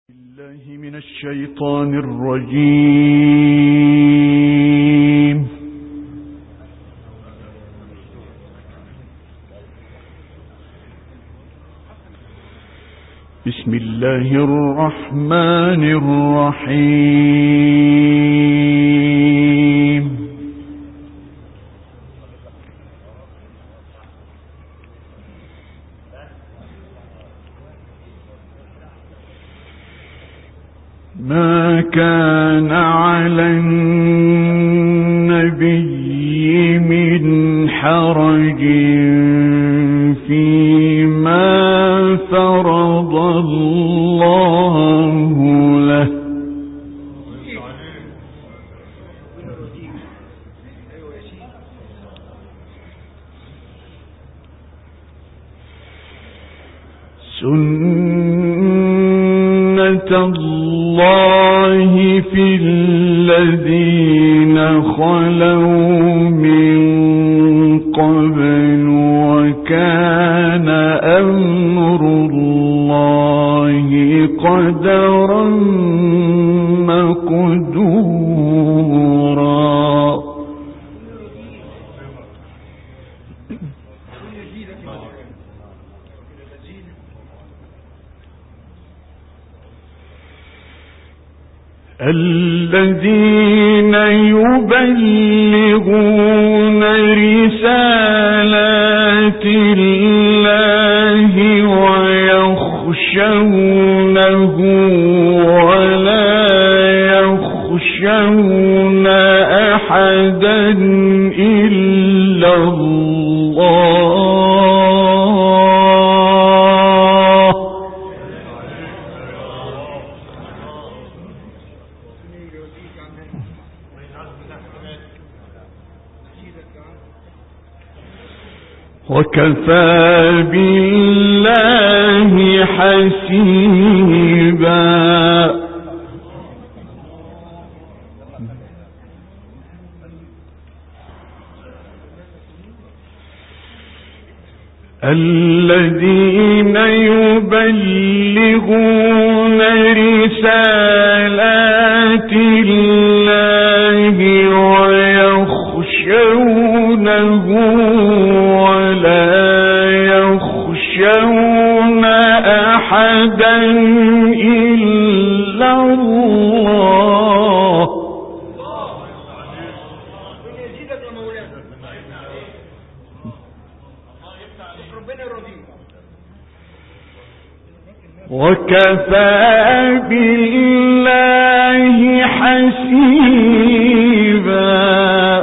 الله من الشيطان الرجيم. بسم الله الرحمن الرحيم. ما كان على النبي من حرج فيما فرض الله له، سنة الله في الذين خلوا من قبل، وكان أمر الله قدرا مقدورا. الذين يبلغون رسالات الله ويخشونه ولا يخشون أحدا إلا الله. وكفى بالله حسيبا. الذين يبلغون رسالات الله ويخشونه ولا يخشون أحدا إلا الله. وكفى بالله حسيبا.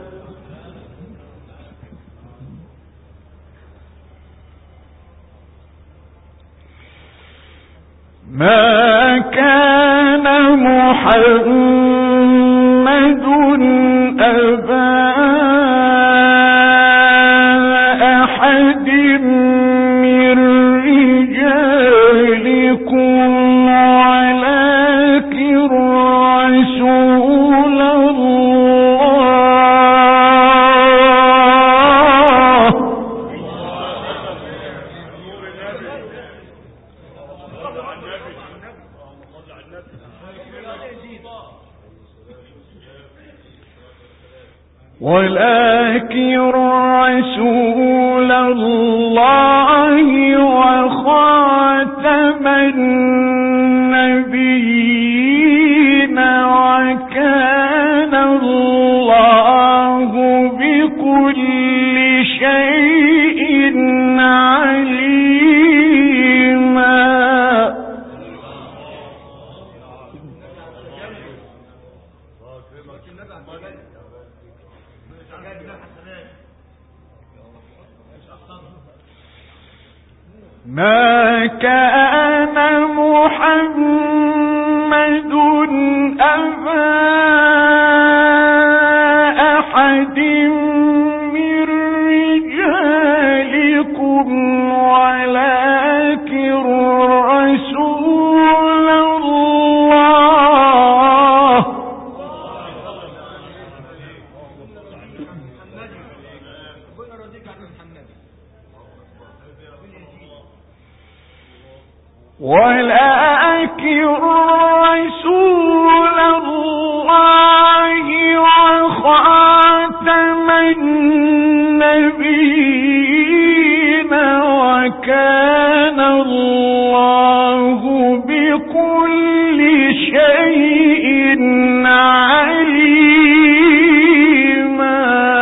ما كان محمد أبا أحد من رجالكم ولكن رسول الله. ولكن رسول الله وخاتم النبيين، وكان الله بكل شيء عليما. ما كان محمد أبا أحد من رجالكم ولكن رسول الله. ولكن رسول الله وخاتم النبيين وكان الله بكل شيء عليما.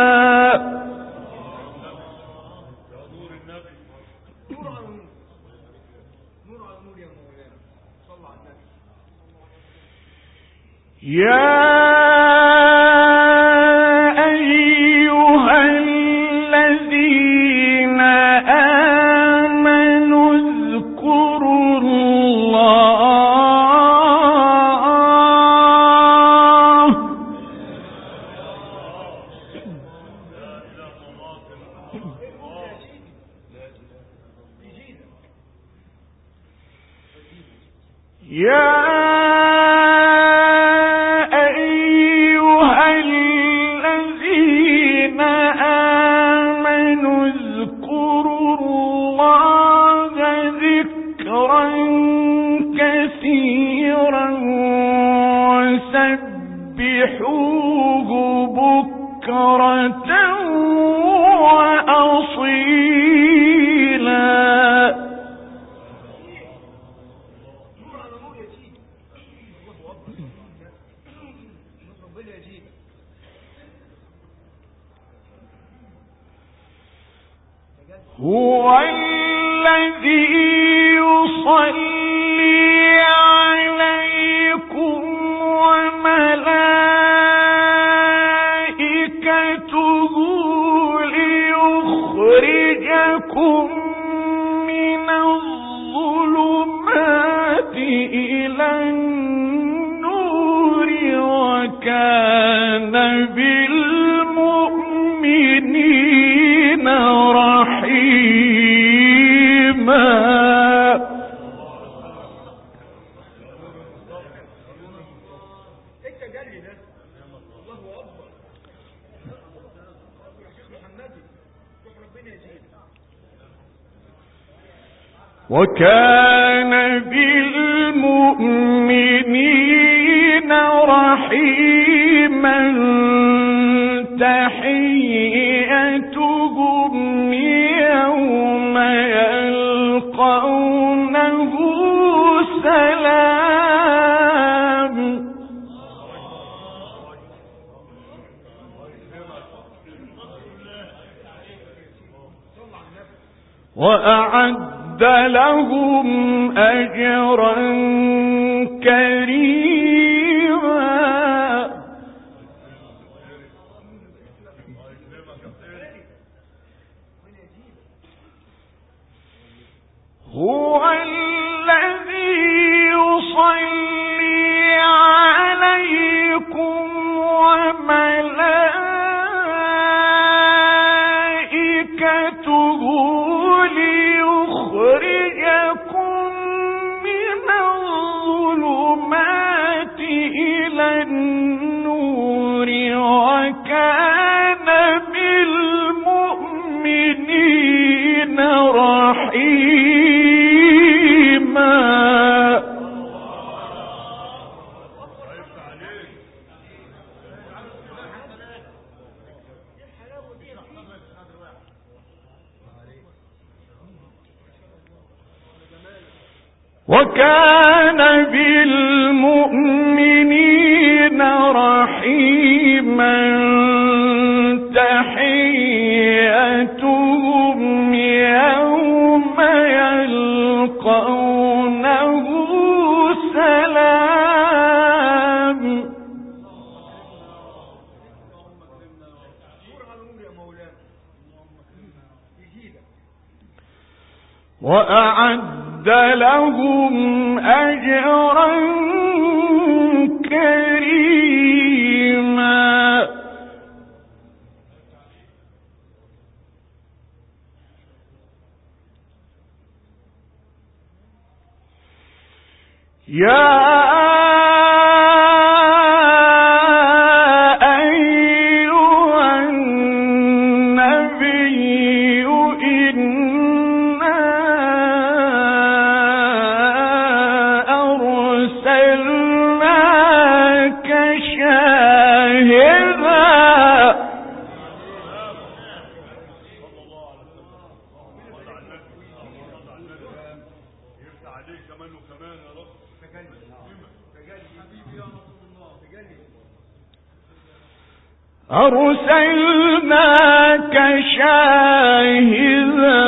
يا أيها الذين آمنوا اذكروا الله كثيرا وسبحوه بكرة وأصيلا. هو الذي يصلي عليكم وملائكته ليخرجكم من الظلمات إلى النور وكان بالمؤمنين رحيما. وكان بالمؤمنين رحيما. تحيتهم يوم يلقونه سلام. وأعد لهم أجرا كريما. هو الذي يصلي عليكم وملائكته ليخرجكم من الظلمات إلى النور وكان بالمؤمنين رحيما. وكان بالمؤمنين رحيما. تحيتهم يوم يلقونه سلام. وأعد لهم أجرا كريما. يا أيها النبي إنا أرسلناك أرسلناك شاهدا أرسلناك شاهدا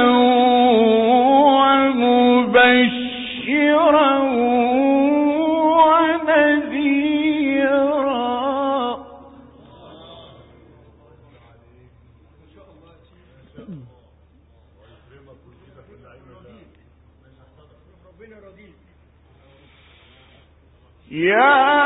ومبشرا ونذيرا. يا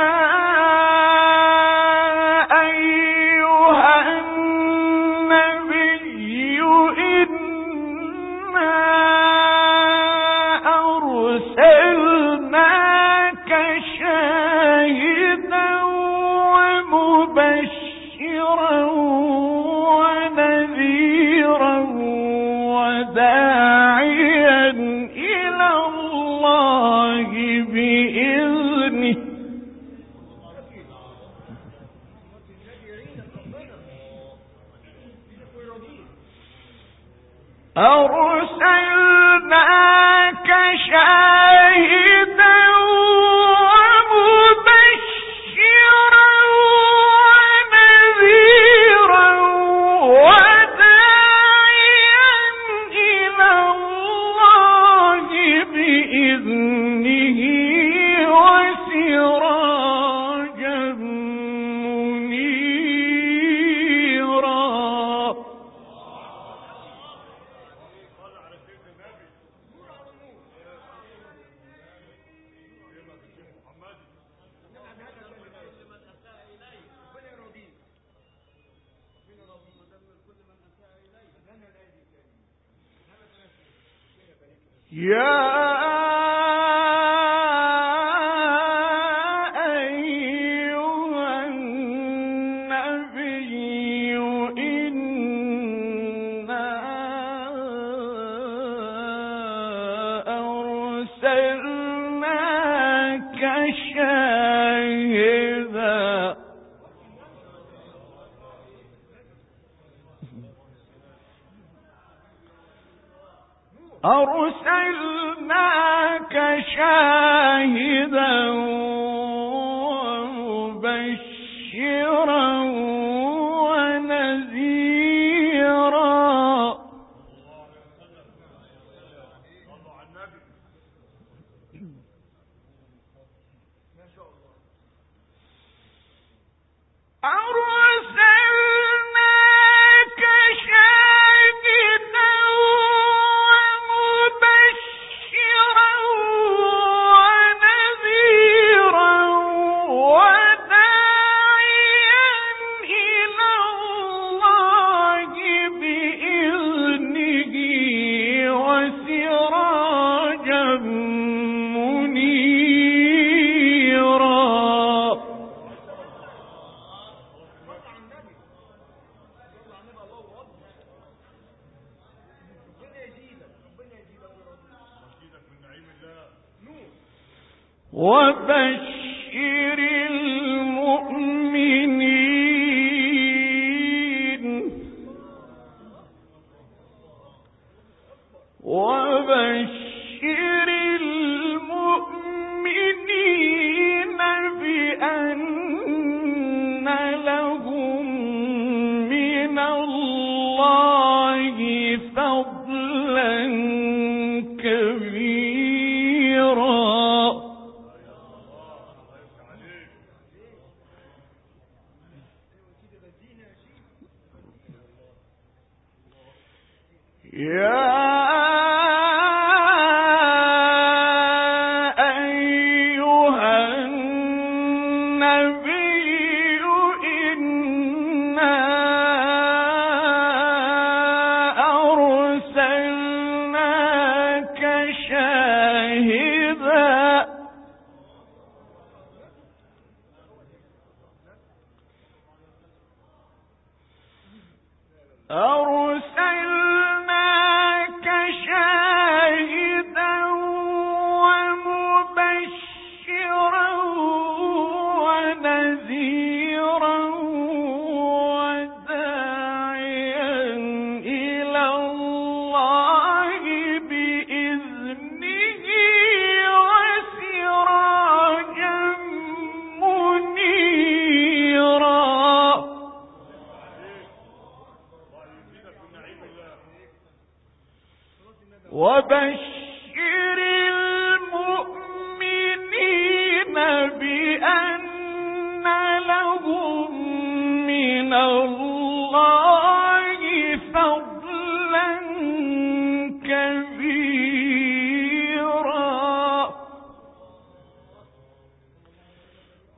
أرسلناك شاهدا ومبشرا ونذيرا وداعيا إلى الله بإذنه وسراجا منيرا. يا أيها النبي إنا أرسلناك شاهدا أرسلناك شاهدا ومبشرا ونذيرا. أرسلناك شاهدا ومبشرا ونذيرا وداعيا إلى الله بإذنه وسراجا منيرا. وبشر المؤمنين وبشر المؤمنين بأن لهم من الله فضلا كبيرا.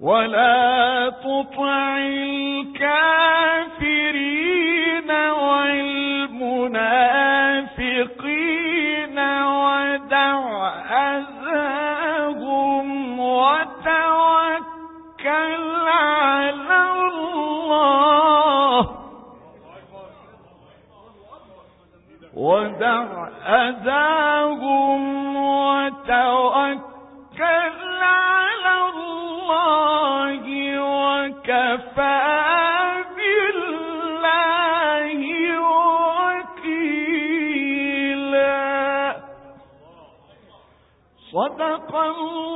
ولا تطع الكافرين والمنافقين ودع أذاهم وتوكل على الله وكفى بالله وكيلا. صدق الله